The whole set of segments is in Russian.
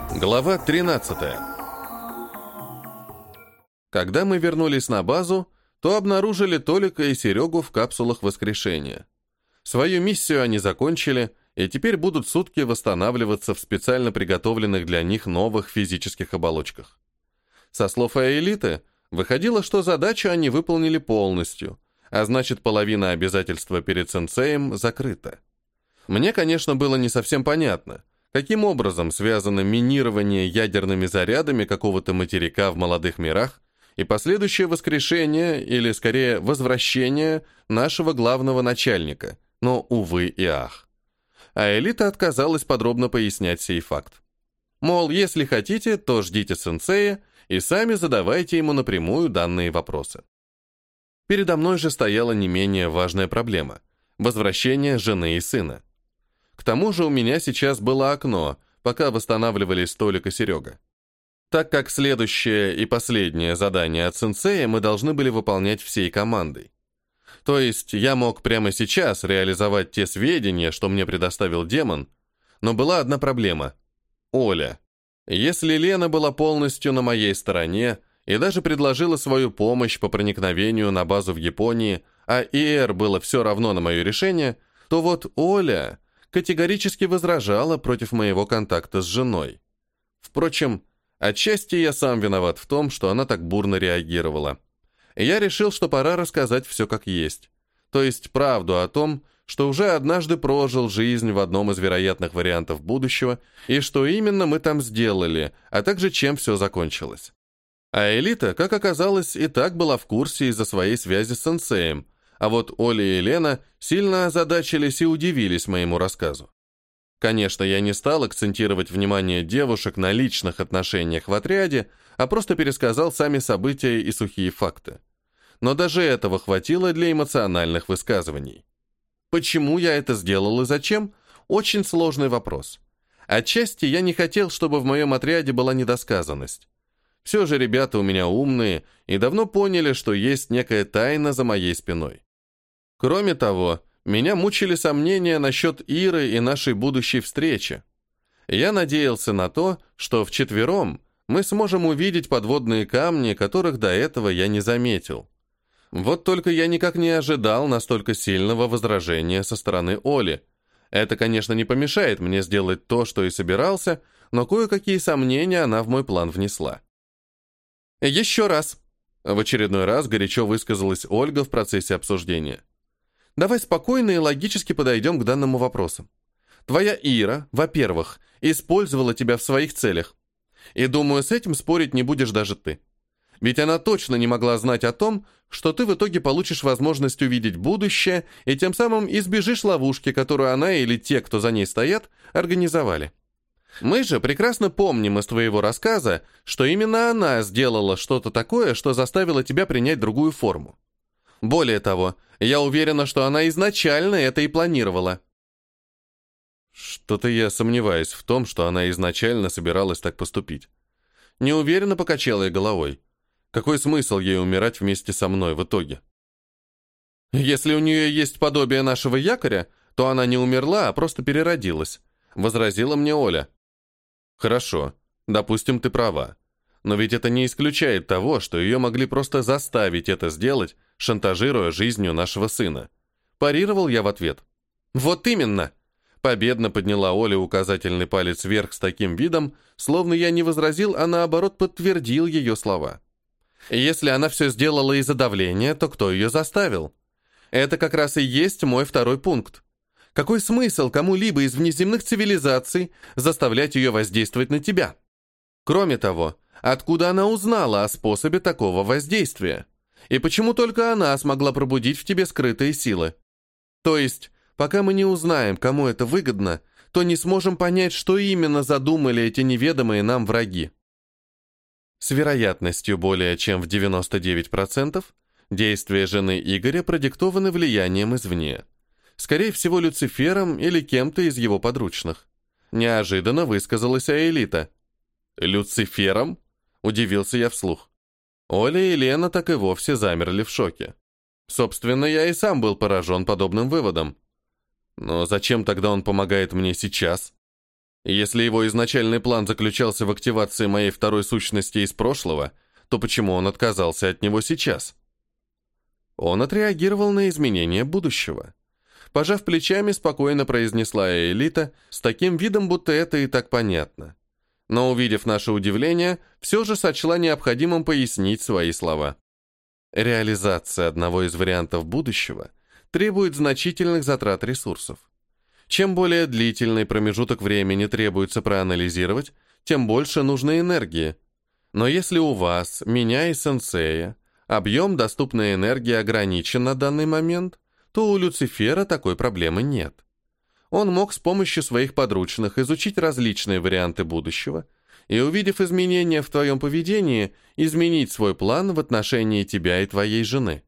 Глава 13. Когда мы вернулись на базу, то обнаружили Толика и Серегу в капсулах воскрешения. Свою миссию они закончили, и теперь будут сутки восстанавливаться в специально приготовленных для них новых физических оболочках. Со слов Аэлиты, выходило, что задачу они выполнили полностью, а значит, половина обязательства перед сенсеем закрыта. Мне, конечно, было не совсем понятно, каким образом связано минирование ядерными зарядами какого-то материка в молодых мирах и последующее воскрешение, или скорее возвращение нашего главного начальника, но, увы и ах. А Элита отказалась подробно пояснять сей факт. Мол, если хотите, то ждите сенсея и сами задавайте ему напрямую данные вопросы. Передо мной же стояла не менее важная проблема – возвращение жены и сына. К тому же у меня сейчас было окно, пока восстанавливались Толик и Серега. Так как следующее и последнее задание от сенсея мы должны были выполнять всей командой. То есть я мог прямо сейчас реализовать те сведения, что мне предоставил демон, но была одна проблема – Оля. Если Лена была полностью на моей стороне и даже предложила свою помощь по проникновению на базу в Японии, а ИР было все равно на мое решение, то вот Оля категорически возражала против моего контакта с женой. Впрочем, отчасти я сам виноват в том, что она так бурно реагировала. Я решил, что пора рассказать все как есть. То есть правду о том, что уже однажды прожил жизнь в одном из вероятных вариантов будущего, и что именно мы там сделали, а также чем все закончилось. А Элита, как оказалось, и так была в курсе из-за своей связи с сенсеем, а вот Оля и Лена сильно озадачились и удивились моему рассказу. Конечно, я не стал акцентировать внимание девушек на личных отношениях в отряде, а просто пересказал сами события и сухие факты. Но даже этого хватило для эмоциональных высказываний. Почему я это сделал и зачем? Очень сложный вопрос. Отчасти я не хотел, чтобы в моем отряде была недосказанность. Все же ребята у меня умные и давно поняли, что есть некая тайна за моей спиной. Кроме того, меня мучили сомнения насчет Иры и нашей будущей встречи. Я надеялся на то, что вчетвером мы сможем увидеть подводные камни, которых до этого я не заметил. Вот только я никак не ожидал настолько сильного возражения со стороны Оли. Это, конечно, не помешает мне сделать то, что и собирался, но кое-какие сомнения она в мой план внесла. «Еще раз!» — в очередной раз горячо высказалась Ольга в процессе обсуждения. «Давай спокойно и логически подойдем к данному вопросу. Твоя Ира, во-первых, использовала тебя в своих целях. И, думаю, с этим спорить не будешь даже ты. Ведь она точно не могла знать о том, что ты в итоге получишь возможность увидеть будущее и тем самым избежишь ловушки, которую она или те, кто за ней стоят, организовали. Мы же прекрасно помним из твоего рассказа, что именно она сделала что-то такое, что заставило тебя принять другую форму. Более того, я уверена, что она изначально это и планировала». Что-то я сомневаюсь в том, что она изначально собиралась так поступить. Неуверенно покачала я головой. Какой смысл ей умирать вместе со мной в итоге? «Если у нее есть подобие нашего якоря, то она не умерла, а просто переродилась», — возразила мне Оля. «Хорошо, допустим, ты права. Но ведь это не исключает того, что ее могли просто заставить это сделать, шантажируя жизнью нашего сына». Парировал я в ответ. «Вот именно!» Победно подняла Оля указательный палец вверх с таким видом, словно я не возразил, а наоборот подтвердил ее слова. «Если она все сделала из-за давления, то кто ее заставил? Это как раз и есть мой второй пункт. Какой смысл кому-либо из внеземных цивилизаций заставлять ее воздействовать на тебя? Кроме того, откуда она узнала о способе такого воздействия? И почему только она смогла пробудить в тебе скрытые силы? То есть, пока мы не узнаем, кому это выгодно, то не сможем понять, что именно задумали эти неведомые нам враги. С вероятностью более чем в 99% действия жены Игоря продиктованы влиянием извне. Скорее всего, Люцифером или кем-то из его подручных. Неожиданно высказалась Аэлита. «Люцифером?» – удивился я вслух. Оля и Лена так и вовсе замерли в шоке. Собственно, я и сам был поражен подобным выводом. Но зачем тогда он помогает мне сейчас? Если его изначальный план заключался в активации моей второй сущности из прошлого, то почему он отказался от него сейчас? Он отреагировал на изменения будущего. Пожав плечами, спокойно произнесла Элита, с таким видом, будто это и так понятно. Но, увидев наше удивление, все же сочла необходимым пояснить свои слова. Реализация одного из вариантов будущего требует значительных затрат ресурсов. Чем более длительный промежуток времени требуется проанализировать, тем больше нужно энергии. Но если у вас, меня и сенсея, объем доступной энергии ограничен на данный момент, то у Люцифера такой проблемы нет. Он мог с помощью своих подручных изучить различные варианты будущего и, увидев изменения в твоем поведении, изменить свой план в отношении тебя и твоей жены.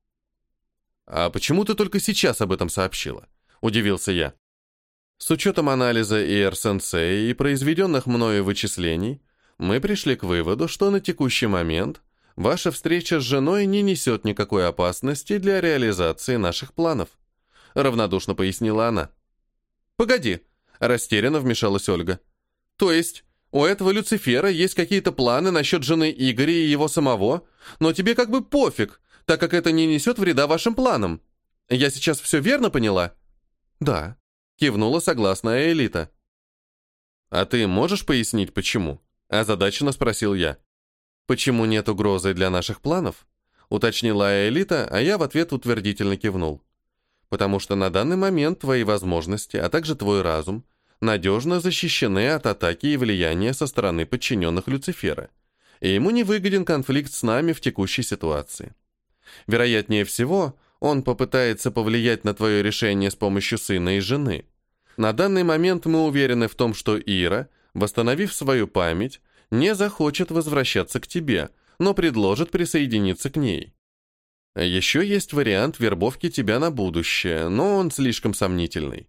«А почему ты только сейчас об этом сообщила?» – удивился я. С учетом анализа ИР-сенсея и произведенных мною вычислений, мы пришли к выводу, что на текущий момент ваша встреча с женой не несет никакой опасности для реализации наших планов, равнодушно пояснила она. «Погоди», – растерянно вмешалась Ольга. «То есть у этого Люцифера есть какие-то планы насчет жены Игоря и его самого, но тебе как бы пофиг, так как это не несет вреда вашим планам. Я сейчас все верно поняла?» «Да», – кивнула согласная Элита. «А ты можешь пояснить, почему?» – озадаченно спросил я. «Почему нет угрозы для наших планов?» – уточнила Элита, а я в ответ утвердительно кивнул. «Потому что на данный момент твои возможности, а также твой разум, надежно защищены от атаки и влияния со стороны подчиненных Люцифера, и ему не выгоден конфликт с нами в текущей ситуации. Вероятнее всего, он попытается повлиять на твое решение с помощью сына и жены. На данный момент мы уверены в том, что Ира, восстановив свою память, не захочет возвращаться к тебе, но предложит присоединиться к ней. Еще есть вариант вербовки тебя на будущее, но он слишком сомнительный».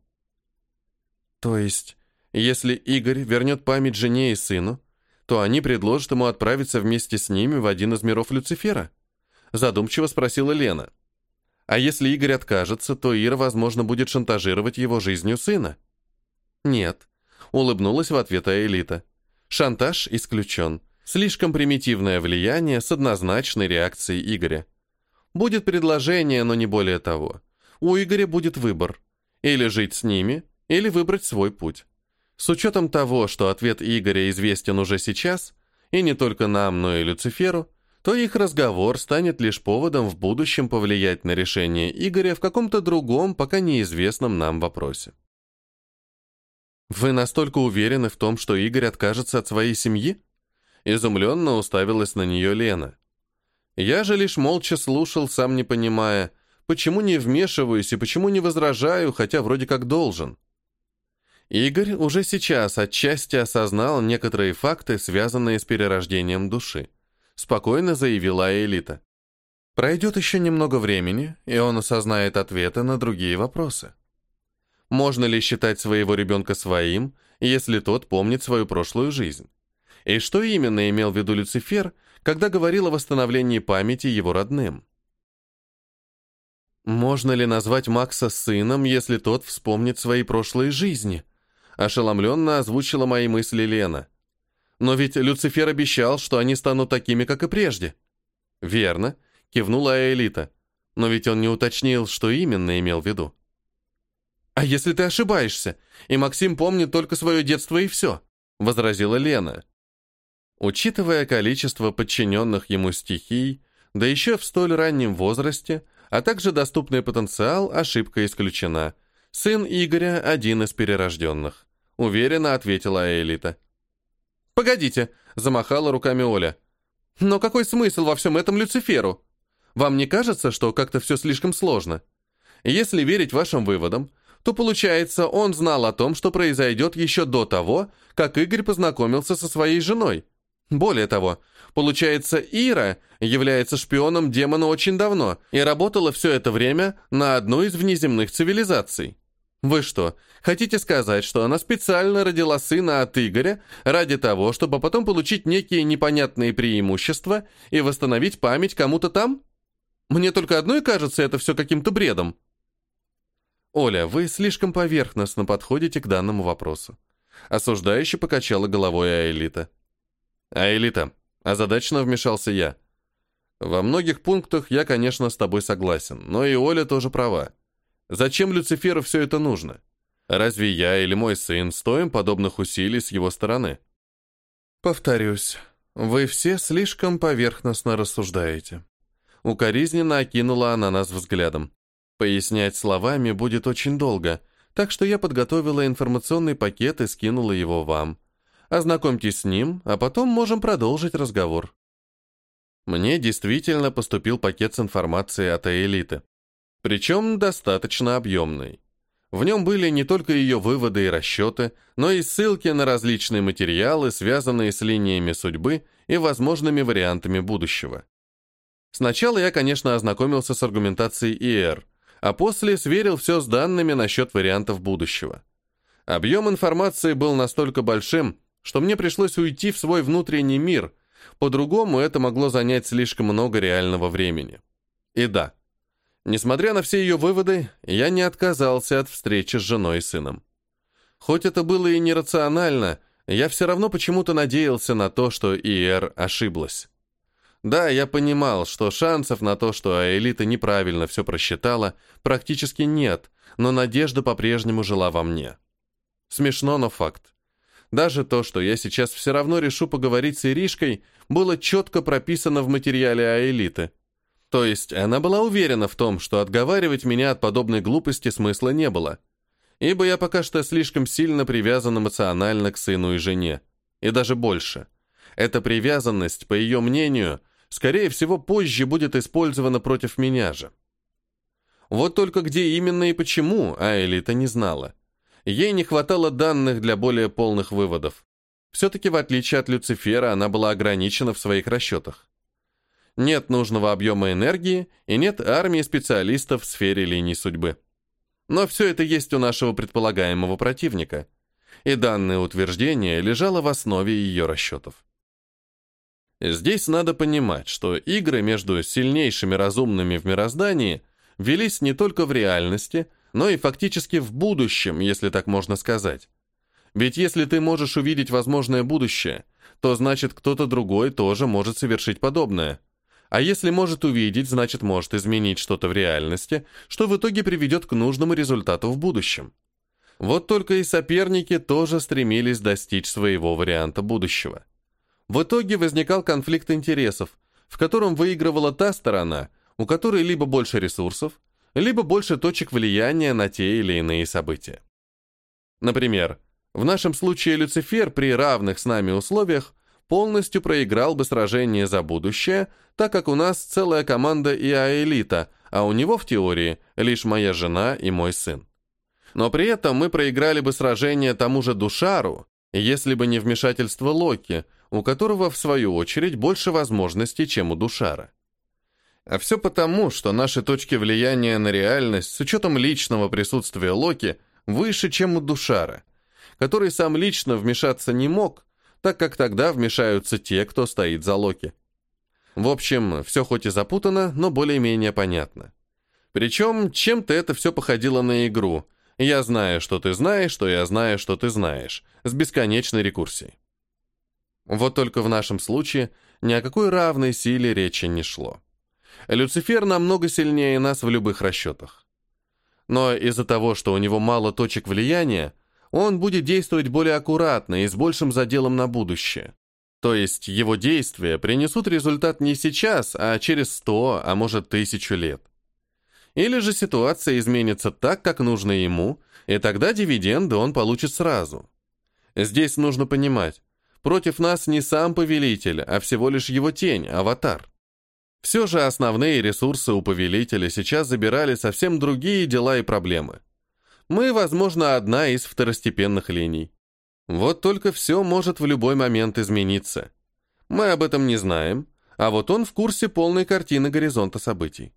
«То есть, если Игорь вернет память жене и сыну, то они предложат ему отправиться вместе с ними в один из миров Люцифера?» Задумчиво спросила Лена. «А если Игорь откажется, то Ира, возможно, будет шантажировать его жизнью сына?» «Нет», — улыбнулась в ответ Элита. «Шантаж исключен. Слишком примитивное влияние с однозначной реакцией Игоря. Будет предложение, но не более того. У Игоря будет выбор. Или жить с ними, или выбрать свой путь. С учетом того, что ответ Игоря известен уже сейчас, и не только нам, но и Люциферу, то их разговор станет лишь поводом в будущем повлиять на решение Игоря в каком-то другом, пока неизвестном нам вопросе». «Вы настолько уверены в том, что Игорь откажется от своей семьи?» Изумленно уставилась на нее Лена. Я же лишь молча слушал, сам не понимая, почему не вмешиваюсь и почему не возражаю, хотя вроде как должен. Игорь уже сейчас отчасти осознал некоторые факты, связанные с перерождением души. Спокойно заявила Элита. Пройдет еще немного времени, и он осознает ответы на другие вопросы. Можно ли считать своего ребенка своим, если тот помнит свою прошлую жизнь? И что именно имел в виду Люцифер, когда говорил о восстановлении памяти его родным? Можно ли назвать Макса сыном, если тот вспомнит свои прошлые жизни? Ошеломленно озвучила мои мысли Лена. Но ведь Люцифер обещал, что они станут такими, как и прежде. Верно, кивнула Элита. Но ведь он не уточнил, что именно имел в виду. А если ты ошибаешься, и Максим помнит только свое детство и все? Возразила Лена. Учитывая количество подчиненных ему стихий, да еще в столь раннем возрасте, а также доступный потенциал, ошибка исключена. Сын Игоря – один из перерожденных. Уверенно ответила Элита. «Погодите», – замахала руками Оля. «Но какой смысл во всем этом Люциферу? Вам не кажется, что как-то все слишком сложно? Если верить вашим выводам, то получается, он знал о том, что произойдет еще до того, как Игорь познакомился со своей женой. Более того, получается, Ира является шпионом демона очень давно и работала все это время на одну из внеземных цивилизаций. Вы что, хотите сказать, что она специально родила сына от Игоря ради того, чтобы потом получить некие непонятные преимущества и восстановить память кому-то там? Мне только одной кажется это все каким-то бредом». «Оля, вы слишком поверхностно подходите к данному вопросу», Осуждающе покачала головой Аэлита. Аэлита, озадаченно вмешался я. Во многих пунктах я, конечно, с тобой согласен, но и Оля тоже права. Зачем Люциферу все это нужно? Разве я или мой сын стоим подобных усилий с его стороны? Повторюсь, вы все слишком поверхностно рассуждаете. Укоризненно окинула она нас взглядом. Пояснять словами будет очень долго, так что я подготовила информационный пакет и скинула его вам. Ознакомьтесь с ним, а потом можем продолжить разговор. Мне действительно поступил пакет с информацией от Аэлиты. Причем достаточно объемный. В нем были не только ее выводы и расчеты, но и ссылки на различные материалы, связанные с линиями судьбы и возможными вариантами будущего. Сначала я, конечно, ознакомился с аргументацией ИР, а после сверил все с данными насчет вариантов будущего. Объем информации был настолько большим, что мне пришлось уйти в свой внутренний мир, по-другому это могло занять слишком много реального времени. И да, несмотря на все ее выводы, я не отказался от встречи с женой и сыном. Хоть это было и нерационально, я все равно почему-то надеялся на то, что ИР ошиблась. Да, я понимал, что шансов на то, что Аэлита неправильно все просчитала, практически нет, но надежда по-прежнему жила во мне. Смешно, но факт. Даже то, что я сейчас все равно решу поговорить с Иришкой, было четко прописано в материале Аэлиты. То есть она была уверена в том, что отговаривать меня от подобной глупости смысла не было. Ибо я пока что слишком сильно привязан эмоционально к сыну и жене. И даже больше. Эта привязанность, по ее мнению, скорее всего, позже будет использована против меня же. Вот только где именно и почему, Аэлита не знала. Ей не хватало данных для более полных выводов. Все-таки, в отличие от Люцифера, она была ограничена в своих расчетах. Нет нужного объема энергии и нет армии специалистов в сфере линий судьбы. Но все это есть у нашего предполагаемого противника. И данное утверждение лежало в основе ее расчетов. Здесь надо понимать, что игры между сильнейшими разумными в мироздании велись не только в реальности, но и фактически в будущем, если так можно сказать. Ведь если ты можешь увидеть возможное будущее, то значит кто-то другой тоже может совершить подобное. А если может увидеть, значит может изменить что-то в реальности, что в итоге приведет к нужному результату в будущем. Вот только и соперники тоже стремились достичь своего варианта будущего. В итоге возникал конфликт интересов, в котором выигрывала та сторона, у которой либо больше ресурсов, либо больше точек влияния на те или иные события. Например, в нашем случае Люцифер при равных с нами условиях полностью проиграл бы сражение за будущее, так как у нас целая команда и Аэлита, а у него в теории лишь моя жена и мой сын. Но при этом мы проиграли бы сражение тому же Душару, если бы не вмешательство Локи, у которого, в свою очередь, больше возможностей, чем у Душара. А все потому, что наши точки влияния на реальность с учетом личного присутствия Локи выше, чем у Душара, который сам лично вмешаться не мог, так как тогда вмешаются те, кто стоит за Локи. В общем, все хоть и запутано, но более-менее понятно. Причем, чем-то это все походило на игру. Я знаю, что ты знаешь, что я знаю, что ты знаешь, с бесконечной рекурсией. Вот только в нашем случае ни о какой равной силе речи не шло. Люцифер намного сильнее нас в любых расчетах. Но из-за того, что у него мало точек влияния, он будет действовать более аккуратно и с большим заделом на будущее. То есть его действия принесут результат не сейчас, а через 100, а может 1000 лет. Или же ситуация изменится так, как нужно ему, и тогда дивиденды он получит сразу. Здесь нужно понимать, против нас не сам повелитель, а всего лишь его тень, аватар. Все же основные ресурсы у повелителя сейчас забирали совсем другие дела и проблемы. Мы, возможно, одна из второстепенных линий. Вот только все может в любой момент измениться. Мы об этом не знаем, а вот он в курсе полной картины горизонта событий.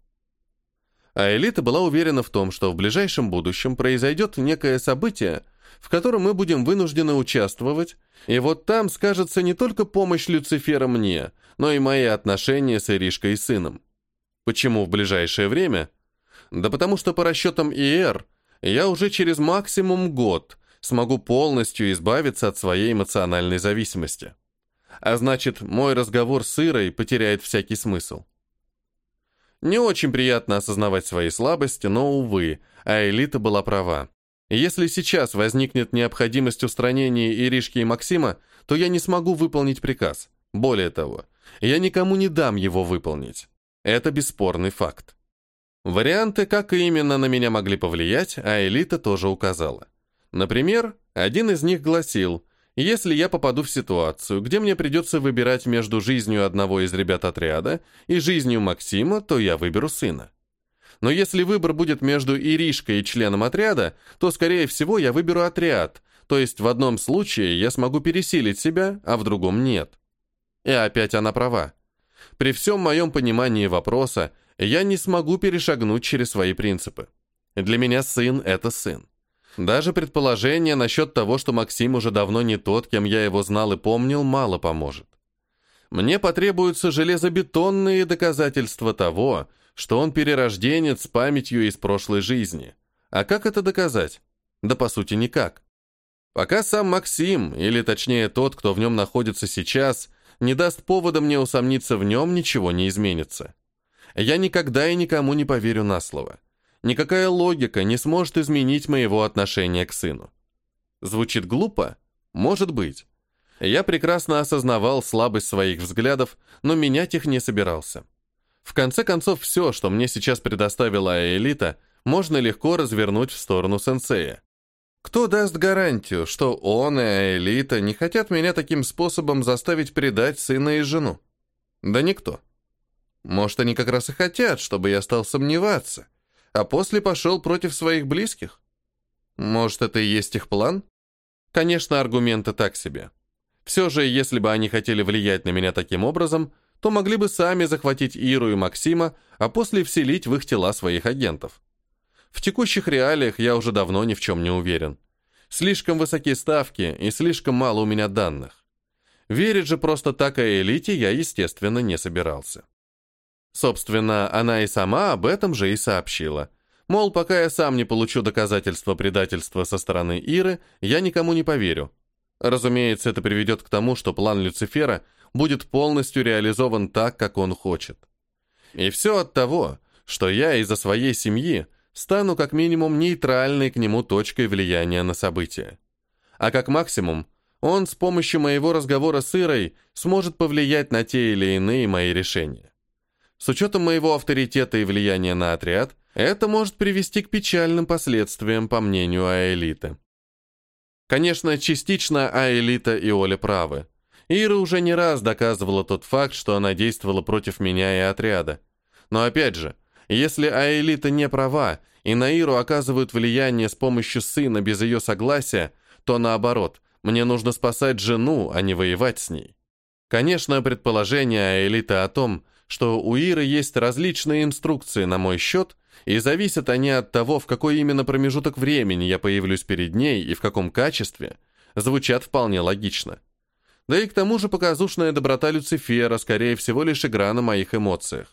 А Элита была уверена в том, что в ближайшем будущем произойдет некое событие, в котором мы будем вынуждены участвовать, и вот там скажется не только помощь Люцифера мне, но и мои отношения с Иришкой и сыном. Почему в ближайшее время? Да потому что по расчетам ИР я уже через максимум год смогу полностью избавиться от своей эмоциональной зависимости. А значит, мой разговор с Ирой потеряет всякий смысл. Не очень приятно осознавать свои слабости, но, увы, Аэлита была права. Если сейчас возникнет необходимость устранения Иришки и Максима, то я не смогу выполнить приказ. Более того, я никому не дам его выполнить. Это бесспорный факт. Варианты, как именно на меня могли повлиять, Аэлита тоже указала. Например, один из них гласил: если я попаду в ситуацию, где мне придется выбирать между жизнью одного из ребят отряда и жизнью Максима, то я выберу сына. Но если выбор будет между Иришкой и членом отряда, то, скорее всего, я выберу отряд, то есть в одном случае я смогу пересилить себя, а в другом нет. И опять она права. При всем моем понимании вопроса, я не смогу перешагнуть через свои принципы. Для меня сын — это сын. Даже предположение насчет того, что Максим уже давно не тот, кем я его знал и помнил, мало поможет. Мне потребуются железобетонные доказательства того, что он перерожденец с памятью из прошлой жизни. А как это доказать? Да по сути никак. Пока сам Максим, или точнее тот, кто в нем находится сейчас, не даст повода мне усомниться в нем, ничего не изменится. Я никогда и никому не поверю на слово. Никакая логика не сможет изменить моего отношения к сыну. Звучит глупо? Может быть. Я прекрасно осознавал слабость своих взглядов, но менять их не собирался. В конце концов, все, что мне сейчас предоставила Аэлита, можно легко развернуть в сторону сенсея. Кто даст гарантию, что он и Аэлита не хотят меня таким способом заставить предать сына и жену? Да никто. Может, они как раз и хотят, чтобы я стал сомневаться, а после пошел против своих близких? Может, это и есть их план? Конечно, аргументы так себе. Все же, если бы они хотели влиять на меня таким образом, то могли бы сами захватить Иру и Максима, а после вселить в их тела своих агентов. В текущих реалиях я уже давно ни в чем не уверен. Слишком высокие ставки и слишком мало у меня данных. Верить же просто так Аэлите я, естественно, не собирался. Собственно, она и сама об этом же и сообщила. Мол, пока я сам не получу доказательства предательства со стороны Иры, я никому не поверю. Разумеется, это приведет к тому, что план Люцифера будет полностью реализован так, как он хочет. И все от того, что я из-за своей семьи стану как минимум нейтральной к нему точкой влияния на события. А как максимум, он с помощью моего разговора с Ирой сможет повлиять на те или иные мои решения. С учетом моего авторитета и влияния на отряд, это может привести к печальным последствиям, по мнению Аэлиты. Конечно, частично Аэлита и Оля правы. Ира уже не раз доказывала тот факт, что она действовала против меня и отряда. Но опять же, если Аэлита не права, и на Иру оказывают влияние с помощью сына без ее согласия, то наоборот, мне нужно спасать жену, а не воевать с ней. Конечно, предположение Аэлиты о том, что у Иры есть различные инструкции на мой счет, и зависят они от того, в какой именно промежуток времени я появлюсь перед ней и в каком качестве, звучат вполне логично. Да и к тому же показушная доброта Люцифера, скорее всего, лишь игра на моих эмоциях.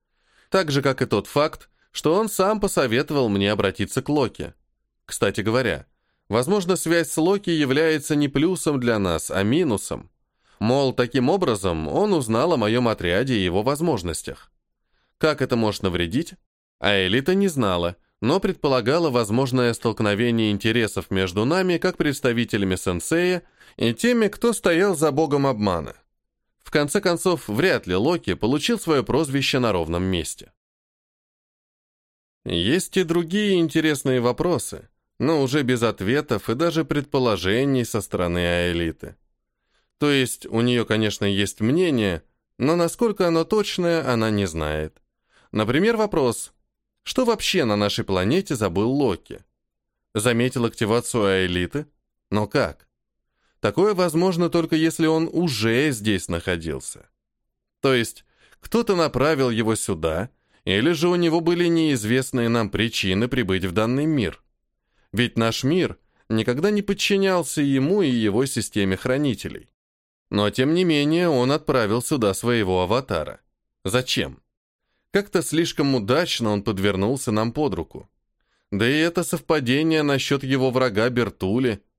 Так же, как и тот факт, что он сам посоветовал мне обратиться к Локи. Кстати говоря, возможно, связь с Локи является не плюсом для нас, а минусом. Мол, таким образом он узнал о моем отряде и его возможностях. Как это может навредить? Аэлита не знала, но предполагала возможное столкновение интересов между нами как представителями сенсея и теми, кто стоял за богом обмана. В конце концов, вряд ли Локи получил свое прозвище на ровном месте. Есть и другие интересные вопросы, но уже без ответов и даже предположений со стороны Аэлиты. То есть у нее, конечно, есть мнение, но насколько оно точное, она не знает. Например, вопрос: что вообще на нашей планете забыл Локи? Заметил активацию Аэлиты? Но как? Такое возможно только если он уже здесь находился. То есть кто-то направил его сюда, или же у него были неизвестные нам причины прибыть в данный мир. Ведь наш мир никогда не подчинялся ему и его системе хранителей. Но тем не менее он отправил сюда своего аватара. Зачем? Как-то слишком удачно он подвернулся нам под руку. Да и это совпадение насчет его врага Бертули.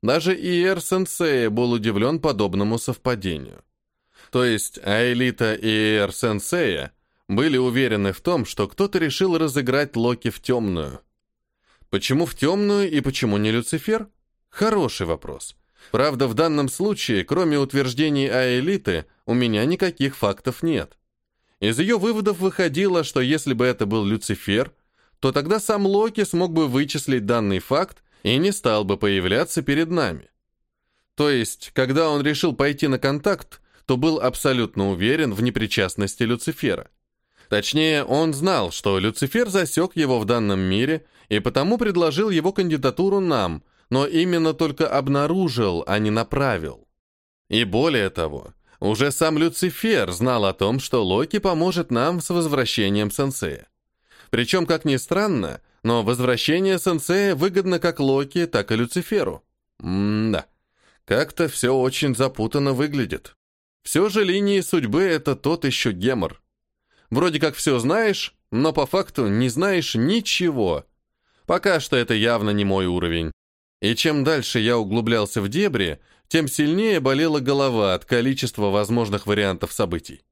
Даже Иэр-сенсей был удивлен подобному совпадению. То есть Аэлита и Иэр-сенсея были уверены в том, что кто-то решил разыграть Локи в темную. Почему в темную и почему не Люцифер? Хороший вопрос. Правда, в данном случае, кроме утверждений Аэлиты, у меня никаких фактов нет. Из ее выводов выходило, что если бы это был Люцифер, то тогда сам Локи смог бы вычислить данный факт и не стал бы появляться перед нами. То есть, когда он решил пойти на контакт, то был абсолютно уверен в непричастности Люцифера. Точнее, он знал, что Люцифер засек его в данном мире и потому предложил его кандидатуру нам, но именно только обнаружил, а не направил. И более того, уже сам Люцифер знал о том, что Локи поможет нам с возвращением сенсея. Причем, как ни странно, но возвращение сенсея выгодно как Локи, так и Люциферу. Да, как-то все очень запутанно выглядит. Все же линии судьбы — это тот еще гемор. Вроде как все знаешь, но по факту не знаешь ничего. Пока что это явно не мой уровень. И чем дальше я углублялся в дебри, тем сильнее болела голова от количества возможных вариантов событий.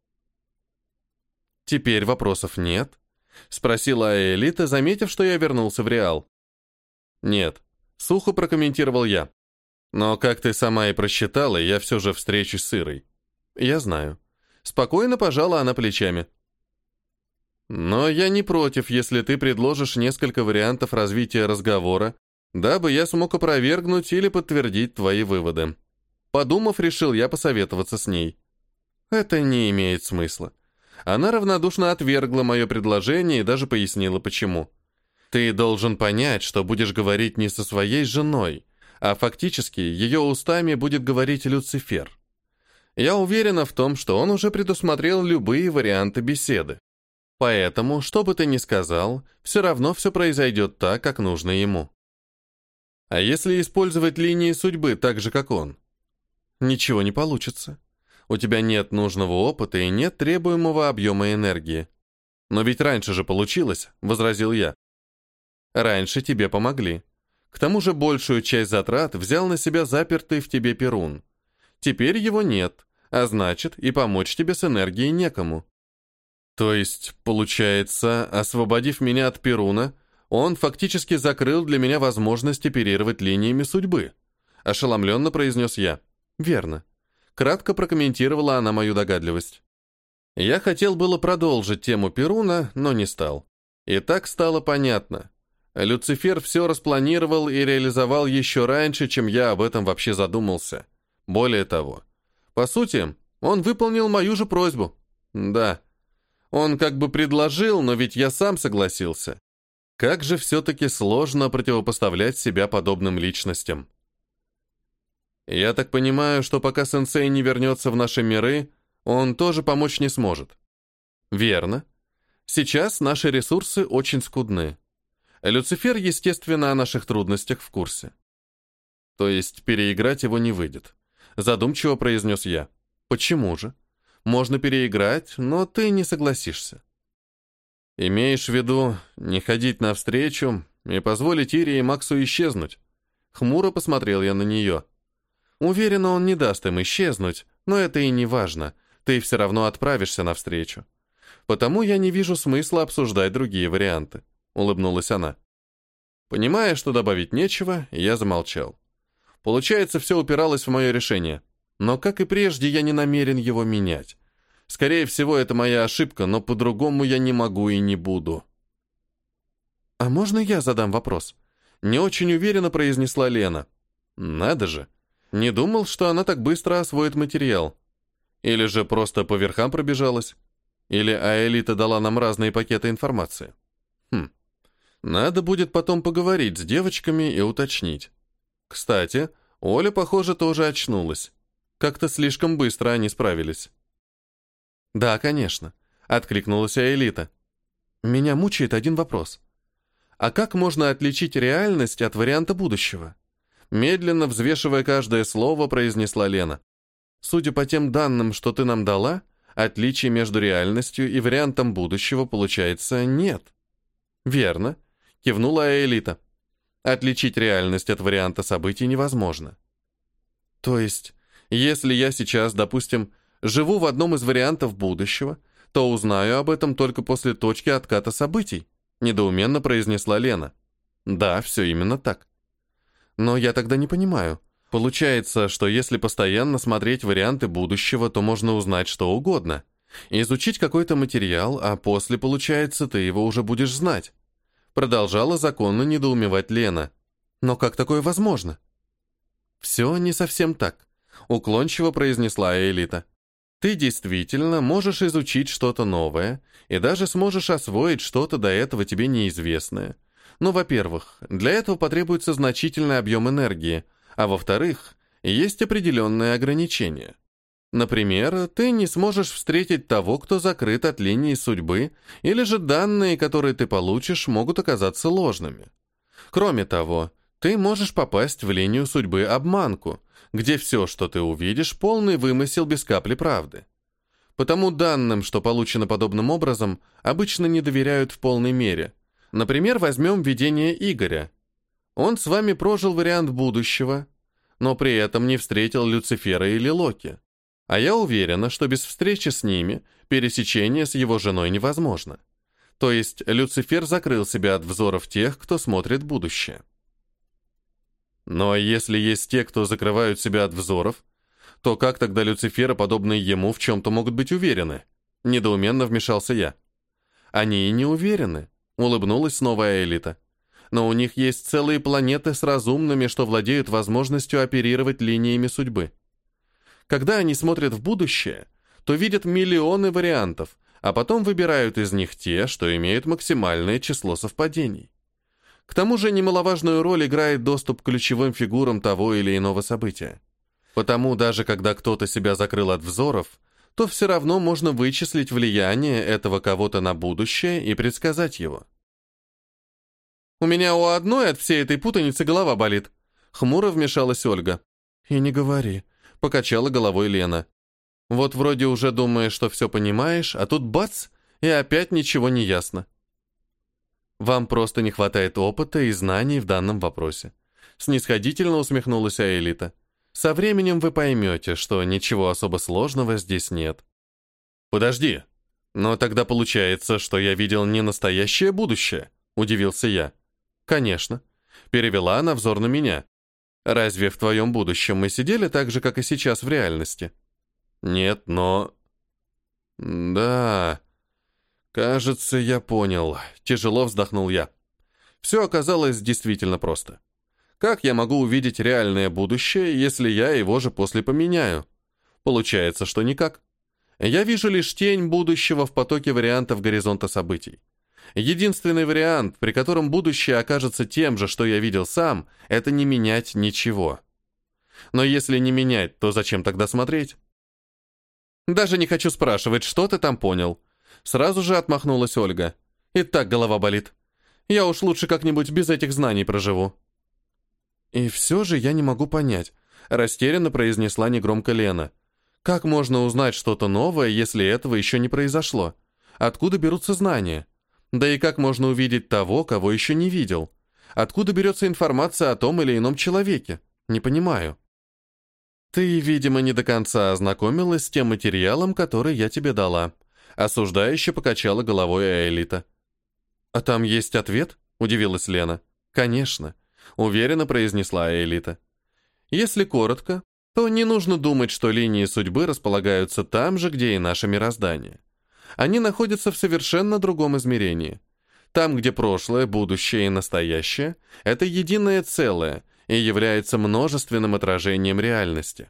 «Теперь вопросов нет?» — спросила Аэлита, заметив, что я вернулся в Реал. «Нет», — сухо прокомментировал я. «Но, как ты сама и просчитала, я все же встречусь с Ирой». «Я знаю». Спокойно пожала она плечами. «Но я не против, если ты предложишь несколько вариантов развития разговора, дабы я смог опровергнуть или подтвердить твои выводы». Подумав, решил я посоветоваться с ней. Это не имеет смысла. Она равнодушно отвергла мое предложение и даже пояснила, почему. Ты должен понять, что будешь говорить не со своей женой, а фактически ее устами будет говорить Люцифер. Я уверена в том, что он уже предусмотрел любые варианты беседы. Поэтому, что бы ты ни сказал, все равно все произойдет так, как нужно ему. А если использовать линии судьбы так же, как он? Ничего не получится. У тебя нет нужного опыта и нет требуемого объема энергии. Но ведь раньше же получилось, возразил я. Раньше тебе помогли. К тому же большую часть затрат взял на себя запертый в тебе Перун. Теперь его нет, а значит, и помочь тебе с энергией некому. То есть, получается, освободив меня от Перуна, он фактически закрыл для меня возможность оперировать линиями судьбы. Ошеломленно произнес я. Верно. Кратко прокомментировала она мою догадливость. Я хотел было продолжить тему Перуна, но не стал. И так стало понятно. Люцифер все распланировал и реализовал еще раньше, чем я об этом вообще задумался. Более того, по сути, он выполнил мою же просьбу. Да, он как бы предложил, но ведь я сам согласился. Как же все-таки сложно противопоставлять себя подобным личностям. Я так понимаю, что пока сенсей не вернется в наши миры, он тоже помочь не сможет. Верно. Сейчас наши ресурсы очень скудны. Люцифер, естественно, о наших трудностях в курсе. То есть переиграть его не выйдет. Задумчиво произнес я. Почему же? Можно переиграть, но ты не согласишься. Имеешь в виду не ходить навстречу и позволить Ире и Максу исчезнуть? Хмуро посмотрел я на нее. Уверена, он не даст им исчезнуть, но это и не важно. Ты все равно отправишься навстречу. Потому я не вижу смысла обсуждать другие варианты. Улыбнулась она. Понимая, что добавить нечего, я замолчал. Получается, все упиралось в мое решение. Но, как и прежде, я не намерен его менять. Скорее всего, это моя ошибка, но по-другому я не могу и не буду. «А можно я задам вопрос?» Не очень уверенно произнесла Лена. «Надо же. Не думал, что она так быстро освоит материал. Или же просто по верхам пробежалась. Или Аэлита дала нам разные пакеты информации. Надо будет потом поговорить с девочками и уточнить. Кстати, Оля, похоже, тоже очнулась. Как-то слишком быстро они справились». «Да, конечно», — откликнулась Аэлита. «Меня мучает один вопрос. А как можно отличить реальность от варианта будущего?» Медленно взвешивая каждое слово, произнесла Лена. «Судя по тем данным, что ты нам дала, отличий между реальностью и вариантом будущего, получается, нет». «Верно», — кивнула Аэлита. «Отличить реальность от варианта событий невозможно. То есть, если я сейчас, допустим, живу в одном из вариантов будущего, то узнаю об этом только после точки отката событий, недоуменно произнесла Лена. Да, все именно так. Но я тогда не понимаю. Получается, что если постоянно смотреть варианты будущего, то можно узнать что угодно. Изучить какой-то материал, а после, получается, ты его уже будешь знать. Продолжала законно недоумевать Лена. Но как такое возможно? Все не совсем так, уклончиво произнесла Элита. Ты действительно можешь изучить что-то новое и даже сможешь освоить что-то до этого тебе неизвестное. Но, во-первых, для этого потребуется значительный объем энергии, а во-вторых, есть определенные ограничения. Например, ты не сможешь встретить того, кто закрыт от линии судьбы, или же данные, которые ты получишь, могут оказаться ложными. Кроме того, ты можешь попасть в линию судьбы-обманку, где все, что ты увидишь, полный вымысел без капли правды. Потому данным, что получено подобным образом, обычно не доверяют в полной мере. Например, возьмем видение Игоря. Он с вами прожил вариант будущего, но при этом не встретил Люцифера или Локи. А я уверена, что без встречи с ними пересечение с его женой невозможно. То есть Люцифер закрыл себя от взоров тех, кто смотрит будущее. Но если есть те, кто закрывают себя от взоров, то как тогда Люцифера, подобные ему, в чем-то могут быть уверены? Недоуменно вмешался я. Они и не уверены, улыбнулась снова Элита. Но у них есть целые планеты с разумными, что владеют возможностью оперировать линиями судьбы. Когда они смотрят в будущее, то видят миллионы вариантов, а потом выбирают из них те, что имеют максимальное число совпадений. К тому же немаловажную роль играет доступ к ключевым фигурам того или иного события. Потому даже когда кто-то себя закрыл от взоров, то все равно можно вычислить влияние этого кого-то на будущее и предсказать его. «У меня у одной от всей этой путаницы голова болит», — хмуро вмешалась Ольга. «И не говори», — покачала головой Лена. «Вот вроде уже думаешь, что все понимаешь, а тут бац, и опять ничего не ясно». «Вам просто не хватает опыта и знаний в данном вопросе», — снисходительно усмехнулась Аэлита. «Со временем вы поймете, что ничего особо сложного здесь нет». «Подожди, но тогда получается, что я видел не настоящее будущее», — удивился я. «Конечно», — перевела она взор на меня. «Разве в твоем будущем мы сидели так же, как и сейчас в реальности?» «Нет, но...» «Да...» «Кажется, я понял», — тяжело вздохнул я. Все оказалось действительно просто. Как я могу увидеть реальное будущее, если я его же после поменяю? Получается, что никак. Я вижу лишь тень будущего в потоке вариантов горизонта событий. Единственный вариант, при котором будущее окажется тем же, что я видел сам, это не менять ничего. Но если не менять, то зачем тогда смотреть? Даже не хочу спрашивать, что ты там понял. Сразу же отмахнулась Ольга. И так голова болит. Я уж лучше как-нибудь без этих знаний проживу. И все же я не могу понять, растерянно произнесла негромко Лена. Как можно узнать что-то новое, если этого еще не произошло? Откуда берутся знания? Да и как можно увидеть того, кого еще не видел? Откуда берется информация о том или ином человеке? Не понимаю. Ты, видимо, не до конца ознакомилась с тем материалом, который я тебе дала. Осуждающе покачала головой Аэлита. «А там есть ответ?» — удивилась Лена. «Конечно», — уверенно произнесла Аэлита. «Если коротко, то не нужно думать, что линии судьбы располагаются там же, где и наше мироздание. Они находятся в совершенно другом измерении. Там, где прошлое, будущее и настоящее — это единое целое и является множественным отражением реальности».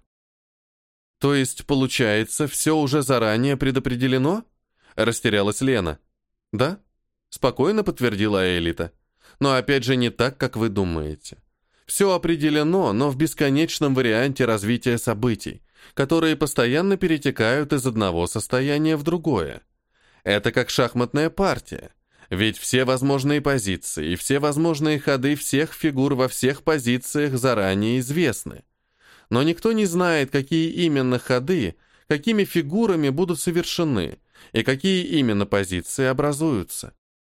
«То есть, получается, все уже заранее предопределено?» — растерялась Лена. «Да?» — спокойно подтвердила Элита. «Но опять же не так, как вы думаете. Все определено, но в бесконечном варианте развития событий, которые постоянно перетекают из одного состояния в другое. Это как шахматная партия. Ведь все возможные позиции и все возможные ходы всех фигур во всех позициях заранее известны. Но никто не знает, какие именно ходы, какими фигурами будут совершены и какие именно позиции образуются.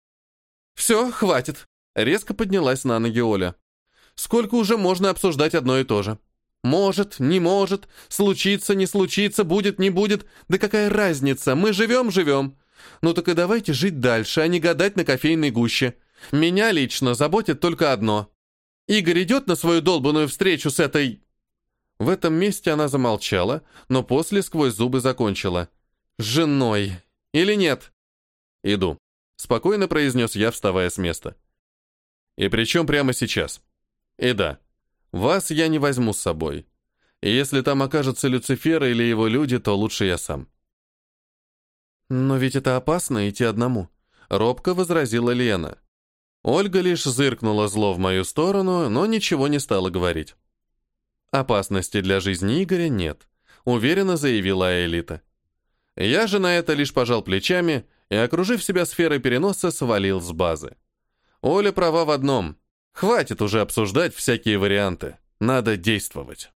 «Все, хватит!» — резко поднялась на ноги Оля. «Сколько уже можно обсуждать одно и то же? Может, не может, случится, не случится, будет, не будет. Да какая разница, мы живем, живем. Ну так и давайте жить дальше, а не гадать на кофейной гуще. Меня лично заботит только одно. Игорь идет на свою долбанную встречу с этой... В этом месте она замолчала, но после сквозь зубы закончила. «Женой. Или нет?» «Иду», — спокойно произнес я, вставая с места. «И причем прямо сейчас. И да, вас я не возьму с собой. И если там окажется Люцифер или его люди, то лучше я сам». «Но ведь это опасно идти одному», — робко возразила Лена. Ольга лишь зыркнула зло в мою сторону, но ничего не стала говорить. «Опасности для жизни Игоря нет», — уверенно заявила Аэлита. Я же на это лишь пожал плечами и, окружив себя сферой переноса, свалил с базы. Оля права в одном. Хватит уже обсуждать всякие варианты. Надо действовать.